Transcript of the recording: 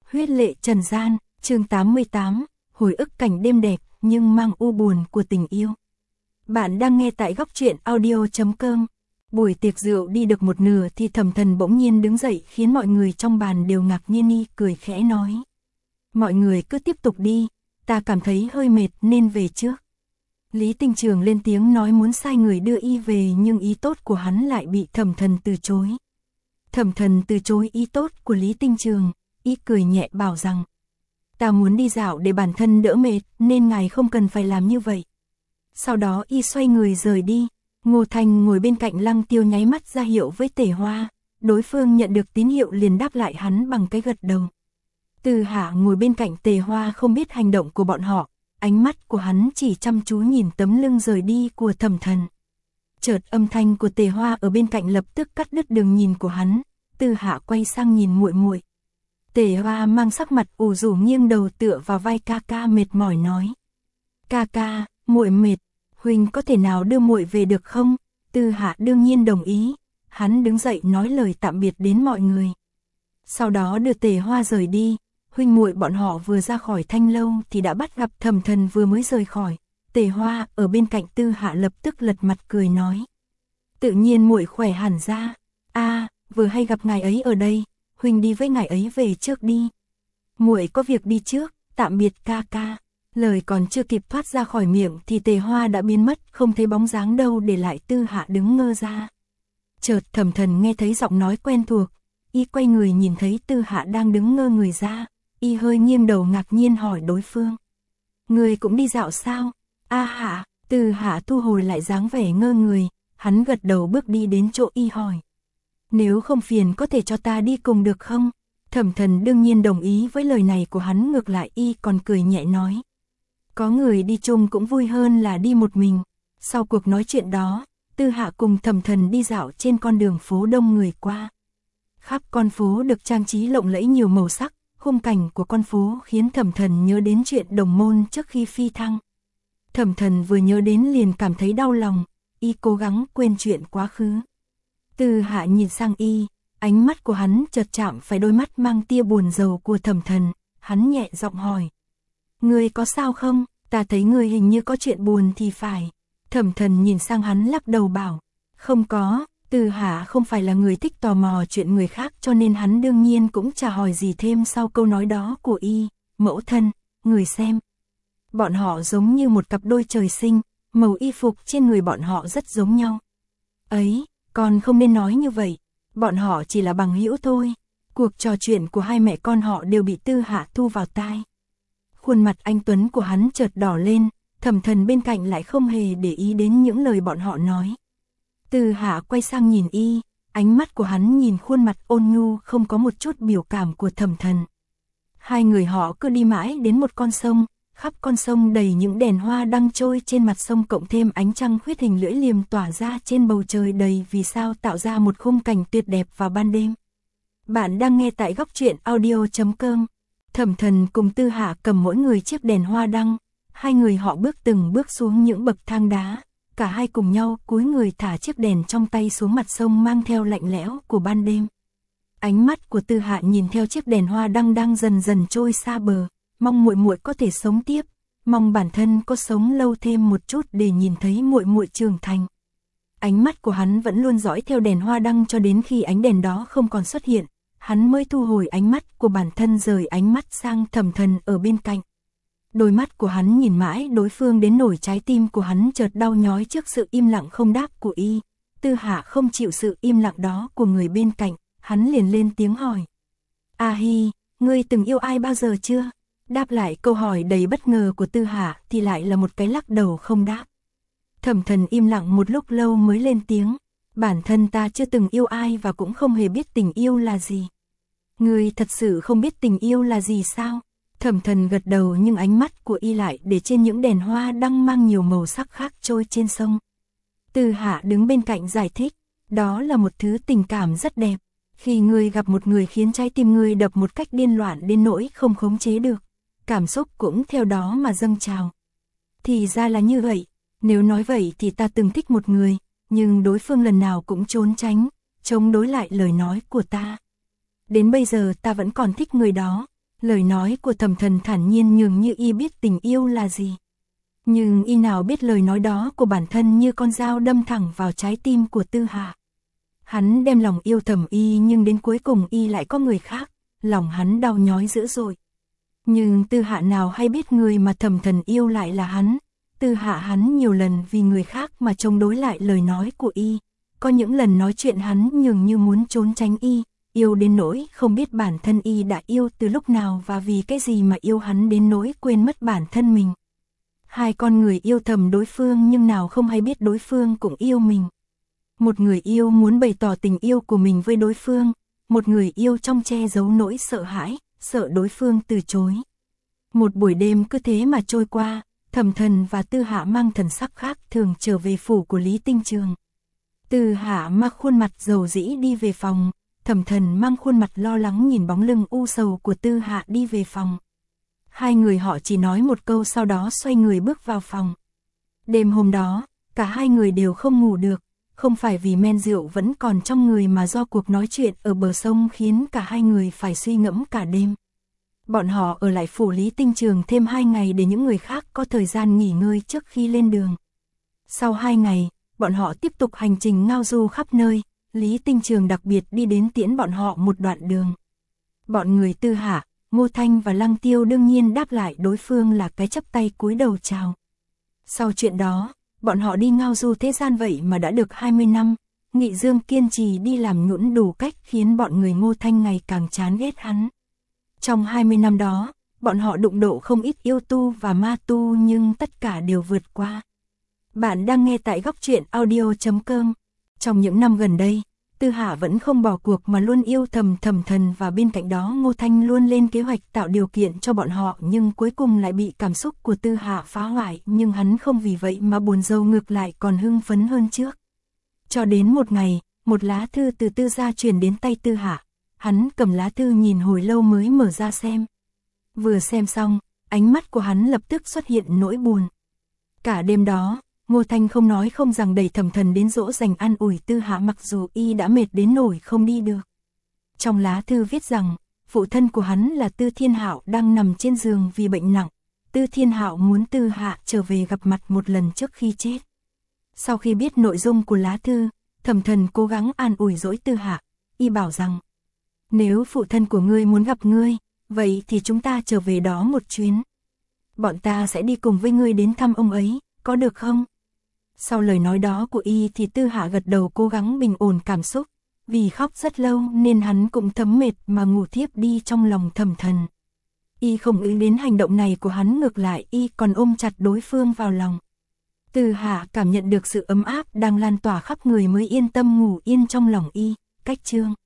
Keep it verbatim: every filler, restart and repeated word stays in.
Huyết lệ trần gian, chương tám mươi tám, hồi ức cảnh đêm đẹp nhưng mang u buồn của tình yêu. Bạn đang nghe tại góc truyện audio chấm com. Buổi tiệc rượu đi được một nửa thì Thẩm Thần bỗng nhiên đứng dậy khiến mọi người trong bàn đều ngạc nhiên. Y cười khẽ nói: mọi người cứ tiếp tục đi, ta cảm thấy hơi mệt nên về trước. Lý Tinh Trường lên tiếng nói muốn sai người đưa y về, nhưng ý tốt của hắn lại bị Thẩm Thần từ chối. Thẩm Thần từ chối ý tốt của Lý Tinh Trường, y cười nhẹ bảo rằng: ta muốn đi dạo để bản thân đỡ mệt, nên ngài không cần phải làm như vậy. Sau đó y xoay người rời đi. Ngô Thành ngồi bên cạnh Lăng Tiêu nháy mắt ra hiệu với Tề Hoa, đối phương nhận được tín hiệu liền đáp lại hắn bằng cái gật đầu. Từ Hạ ngồi bên cạnh Tề Hoa không biết hành động của bọn họ, ánh mắt của hắn chỉ chăm chú nhìn tấm lưng rời đi của Thẩm Thần. Chợt âm thanh của Tề Hoa ở bên cạnh lập tức cắt đứt đường nhìn của hắn. Từ Hạ quay sang nhìn muội muội. Tề Hoa mang sắc mặt ủ rũ nghiêng đầu tựa vào vai ca ca mệt mỏi nói: ca ca, muội mệt, huynh có thể nào đưa muội về được không? Từ Hạ đương nhiên đồng ý. Hắn đứng dậy nói lời tạm biệt đến mọi người, sau đó đưa Tề Hoa rời đi. Huynh muội bọn họ vừa ra khỏi thanh lâu thì đã bắt gặp Thẩm Thần vừa mới rời khỏi. Tề Hoa ở bên cạnh Tư Hạ lập tức lật mặt cười nói: tự nhiên muội khỏe hẳn ra. A, vừa hay gặp ngài ấy ở đây, huynh đi với ngài ấy về trước đi. Muội có việc đi trước, tạm biệt ca ca. Lời còn chưa kịp thoát ra khỏi miệng thì Tề Hoa đã biến mất, không thấy bóng dáng đâu, để lại Tư Hạ đứng ngơ ra. Chợt Thẩm Thần nghe thấy giọng nói quen thuộc, y quay người nhìn thấy Tư Hạ đang đứng ngơ người ra, y hơi nghiêng đầu ngạc nhiên hỏi đối phương: người cũng đi dạo sao? A Hạ. Tư Hạ thu hồi lại dáng vẻ ngơ người, hắn gật đầu bước đi đến chỗ y hỏi: nếu không phiền có thể cho ta đi cùng được không? Thẩm Thần đương nhiên đồng ý với lời này của hắn, ngược lại y còn cười nhẹ nói: có người đi chung cũng vui hơn là đi một mình. Sau cuộc nói chuyện đó, Tư Hạ cùng Thẩm Thần đi dạo trên con đường phố đông người qua. Khắp con phố được trang trí lộng lẫy nhiều màu sắc, khung cảnh của con phố khiến Thẩm Thần nhớ đến chuyện đồng môn trước khi phi thăng. Thẩm Thần vừa nhớ đến liền cảm thấy đau lòng, y cố gắng quên chuyện quá khứ. Tư Hạ nhìn sang y, ánh mắt của hắn chợt chạm phải đôi mắt mang tia buồn rầu của Thẩm Thần, hắn nhẹ giọng hỏi: ngươi có sao không? Ta thấy ngươi hình như có chuyện buồn thì phải. Thẩm Thần nhìn sang hắn lắc đầu bảo: không có. Tư Hạ không phải là người thích tò mò chuyện người khác, cho nên hắn đương nhiên cũng chả hỏi gì thêm sau câu nói đó của y. Mẫu thân, người xem. Bọn họ giống như một cặp đôi trời sinh, màu y phục trên người bọn họ rất giống nhau. Ấy, con không nên nói như vậy, bọn họ chỉ là bằng hữu thôi. Cuộc trò chuyện của hai mẹ con họ đều bị Tư Hạ thu vào tai. Khuôn mặt anh tuấn của hắn chợt đỏ lên, Thẩm Thần bên cạnh lại không hề để ý đến những lời bọn họ nói. Tư Hạ quay sang nhìn y, ánh mắt của hắn nhìn khuôn mặt ôn nhu không có một chút biểu cảm của Thẩm Thần. Hai người họ cứ đi mãi đến một con sông, khắp con sông đầy những đèn hoa đang trôi trên mặt sông, cộng thêm ánh trăng khuyết hình lưỡi liềm tỏa ra trên bầu trời đầy vì sao, tạo ra một khung cảnh tuyệt đẹp vào ban đêm. Bạn đang nghe tại góc truyện audio chấm com. Thẩm Thần cùng Tư Hạ cầm mỗi người chiếc đèn hoa đăng, hai người họ bước từng bước xuống những bậc thang đá, cả hai cùng nhau cúi người thả chiếc đèn trong tay xuống mặt sông, mang theo lạnh lẽo của ban đêm. Ánh mắt của Tư Hạ nhìn theo chiếc đèn hoa đăng đang dần dần trôi xa bờ, mong muội muội có thể sống tiếp, mong bản thân có sống lâu thêm một chút để nhìn thấy muội muội trưởng thành. Ánh mắt của hắn vẫn luôn dõi theo đèn hoa đăng cho đến khi ánh đèn đó không còn xuất hiện, hắn mới thu hồi ánh mắt của bản thân, rời ánh mắt sang Thẩm Thần ở bên cạnh. Đôi mắt của hắn nhìn mãi đối phương đến nỗi trái tim của hắn chợt đau nhói trước sự im lặng không đáp của y. Tư Hạ không chịu sự im lặng đó của người bên cạnh, hắn liền lên tiếng hỏi: A Hi, ngươi từng yêu ai bao giờ chưa? Đáp lại câu hỏi đầy bất ngờ của Tư Hạ thì lại là một cái lắc đầu không đáp. Thẩm Thần im lặng một lúc lâu mới lên tiếng: bản thân ta chưa từng yêu ai và cũng không hề biết tình yêu là gì. Ngươi thật sự không biết tình yêu là gì sao? Thẩm Thần gật đầu, nhưng ánh mắt của y lại để trên những đèn hoa đang mang nhiều màu sắc khác trôi trên sông. Tư Hạ đứng bên cạnh giải thích: đó là một thứ tình cảm rất đẹp. Khi ngươi gặp một người khiến trái tim ngươi đập một cách điên loạn đến nỗi không khống chế được, cảm xúc cũng theo đó mà dâng trào. Thì ra là như vậy. Nếu nói vậy thì ta từng thích một người, nhưng đối phương lần nào cũng trốn tránh, chống đối lại lời nói của ta. Đến bây giờ ta vẫn còn thích người đó, Lời nói của Thẩm Thần thản nhiên nhường như y biết tình yêu là gì. Nhưng y nào biết lời nói đó của bản thân như con dao đâm thẳng vào trái tim của Tư Hạ. Hắn đem lòng yêu Thẩm y nhưng đến cuối cùng y lại có người khác, lòng hắn đau nhói dữ dội. Nhưng Tư Hạ nào hay biết người mà Thẩm Thần yêu lại là hắn. Tư Hạ hắn nhiều lần vì người khác mà chống đối lại lời nói của y. Có những lần nói chuyện hắn nhường như muốn trốn tránh y, yêu đến nỗi không biết bản thân y đã yêu từ lúc nào và vì cái gì mà yêu hắn đến nỗi quên mất bản thân mình. Hai con người yêu thầm đối phương nhưng nào không hay biết đối phương cũng yêu mình. Một người yêu muốn bày tỏ tình yêu của mình với đối phương, một người yêu trong che giấu nỗi sợ hãi, sợ đối phương từ chối. Một buổi đêm cứ thế mà trôi qua, Thẩm Thần và Tư Hạ mang thần sắc khác thường trở về phủ của Lý Tinh Trường. Tư Hạ mặc khuôn mặt dầu dĩ đi về phòng, Thẩm Thần mang khuôn mặt lo lắng nhìn bóng lưng u sầu của Tư Hạ đi về phòng. Hai người họ chỉ nói một câu sau đó xoay người bước vào phòng. Đêm hôm đó, cả hai người đều không ngủ được, không phải vì men rượu vẫn còn trong người mà do cuộc nói chuyện ở bờ sông khiến cả hai người phải suy ngẫm cả đêm. Bọn họ ở lại phủ Lý Tinh Trường thêm hai ngày để những người khác có thời gian nghỉ ngơi trước khi lên đường. Sau hai ngày, bọn họ tiếp tục hành trình ngao du khắp nơi, Lý Tinh Trường đặc biệt đi đến tiễn bọn họ một đoạn đường. Bọn người Tư Hạ, Ngô Thanh và Lăng Tiêu đương nhiên đáp lại đối phương là cái chắp tay cúi đầu chào. Sau chuyện đó, bọn họ đi ngao du thế gian vậy mà đã được hai mươi năm, Nghị Dương kiên trì đi làm nhũn đủ cách khiến bọn người Ngô Thanh ngày càng chán ghét hắn. Trong hai mươi năm đó, bọn họ đụng độ không ít yêu tu và ma tu nhưng tất cả đều vượt qua. Bạn đang nghe tại góc truyện audio chấm com. Trong những năm gần đây, Tư Hạ vẫn không bỏ cuộc mà luôn yêu thầm Thẩm Thần và bên cạnh đó Ngô Thanh luôn lên kế hoạch tạo điều kiện cho bọn họ nhưng cuối cùng lại bị cảm xúc của Tư Hạ phá hoại nhưng hắn không vì vậy mà buồn rầu ngược lại còn hưng phấn hơn trước. Cho đến một ngày, một lá thư từ Tư gia truyền đến tay Tư Hạ, hắn cầm lá thư nhìn hồi lâu mới mở ra xem. Vừa xem xong, ánh mắt của hắn lập tức xuất hiện nỗi buồn. Cả đêm đó, Ngô Thanh không nói không rằng đẩy Thẩm Thần đến dỗ dành an ủi Tư Hạ mặc dù y đã mệt đến nỗi không đi được. Trong lá thư viết rằng, phụ thân của hắn là Tư Thiên Hạo đang nằm trên giường vì bệnh nặng. Tư Thiên Hạo muốn Tư Hạ trở về gặp mặt một lần trước khi chết. Sau khi biết nội dung của lá thư, Thẩm Thần cố gắng an ủi dỗi Tư Hạ, y bảo rằng, nếu phụ thân của ngươi muốn gặp ngươi, vậy thì chúng ta trở về đó một chuyến. Bọn ta sẽ đi cùng với ngươi đến thăm ông ấy, có được không? Sau lời nói đó của y thì Tư Hạ gật đầu cố gắng bình ổn cảm xúc, vì khóc rất lâu nên hắn cũng thấm mệt mà ngủ thiếp đi trong lòng Thẩm Thần. Y không nghĩ đến hành động này của hắn ngược lại y còn ôm chặt đối phương vào lòng. Tư Hạ cảm nhận được sự ấm áp đang lan tỏa khắp người mới yên tâm ngủ yên trong lòng y, cách chương.